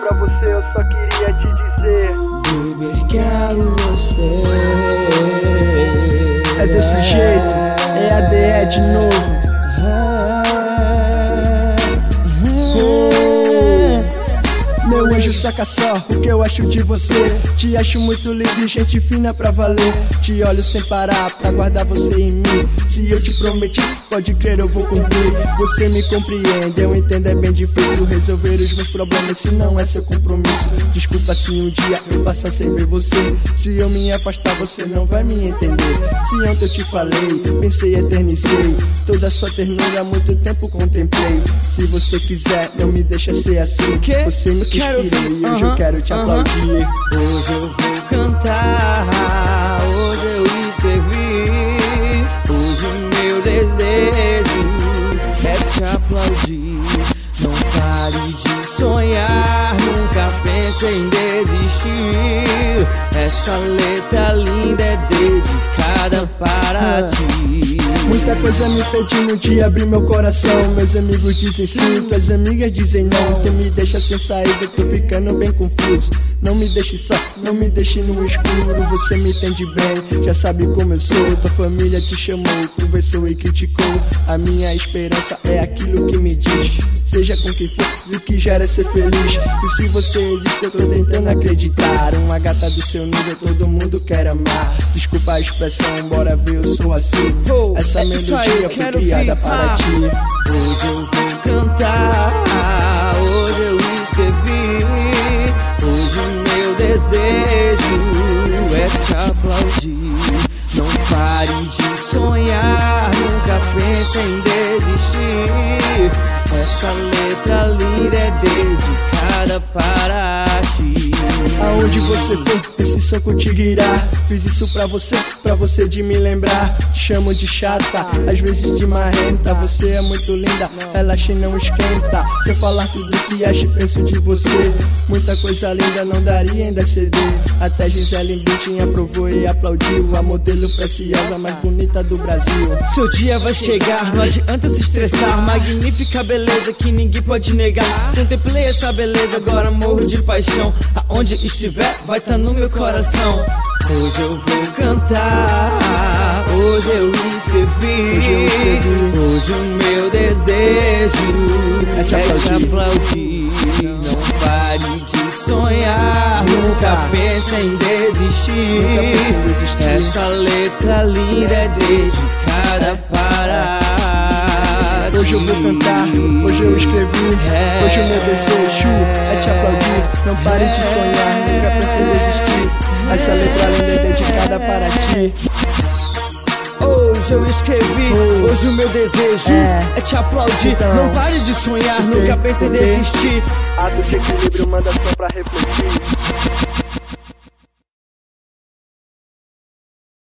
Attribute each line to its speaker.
Speaker 1: pra você, eu só queria te dizer:
Speaker 2: baby, quero você.
Speaker 3: É desse jeito, é ADE de novo. Meu anjo, saca só o que eu acho de você. Te acho muito lindo e gente fina pra valer. Te olho sem parar pra guardar você em mim. Se eu te prometi, pode crer, eu vou cumprir. Você me compreende, eu entendo, é bem difícil resolver os meus problemas se não é seu compromisso. Desculpa se um dia eu passar sem ver você. Se eu me afastar, você não vai me entender. Se ontem eu te falei, pensei, eternizei toda a sua ternura, há muito tempo contemplei. Se você quiser, não me deixa ser assim. Você me inspirei e hoje eu quero te aplaudir.
Speaker 2: Hoje eu vou cantar, hoje eu escrevi. Hoje o meu desejo é te aplaudir. Não pare de sonhar, nunca pense em desistir. Essa letra linda é dedicada para ti.
Speaker 3: Muita coisa me pedindo de abrir meu coração. Meus amigos dizem sim, tuas amigas dizem não. Tu me deixa sem saída, tô ficando bem confuso. Não me deixe só, não me deixe no escuro. Você me entende bem, já sabe como eu sou. Tua família te chamou, conversou e criticou. A minha esperança é aquilo que me diz: seja com quem for, e o que gera é ser feliz. E se você existe, eu tô tentando acreditar. Uma gata do seu nível, todo mundo quer amar. Desculpa a expressão, bora ver, eu sou assim. Essa melodia foi criada para ti.
Speaker 2: Hoje eu vou cantar, hoje eu escrevi. Hoje o meu desejo é te aplaudir. Não pare de sonhar, nunca pense em desistir. Essa letra linda é dedicada para ti.
Speaker 3: Aonde você for, esse som contigo irá. Fiz isso pra você de me lembrar. Te chamo de chata, às vezes de marrenta. Você é muito linda, relaxa e não esquenta. Se eu falar tudo que acho e penso de você, muita coisa linda não daria ainda ceder. Até Gisele Bündchen aprovou e aplaudiu. A modelo preciosa mais bonita do Brasil.
Speaker 2: Seu dia vai chegar, não adianta se estressar. Magnífica beleza que ninguém pode negar. Contemplei essa beleza, agora morro de paixão. Aonde estiver, vai tá no meu coração. Hoje eu vou cantar, hoje eu escrevi. Hoje o meu desejo é te aplaudir. Não pare de sonhar, nunca pense em desistir. Essa letra linda é dedicada para ti.
Speaker 3: Hoje eu vou cantar, hoje eu escrevi. Hoje o meu desejo é te aplaudir. Não pare de sonhar, nunca pense em desistir. Essa letra linda é dedicada para ti.
Speaker 2: Hoje eu escrevi, hoje o meu desejo é te aplaudir. Não pare de sonhar, nunca pense em desistir.
Speaker 1: Ato de equilíbrio, manda só pra refletir.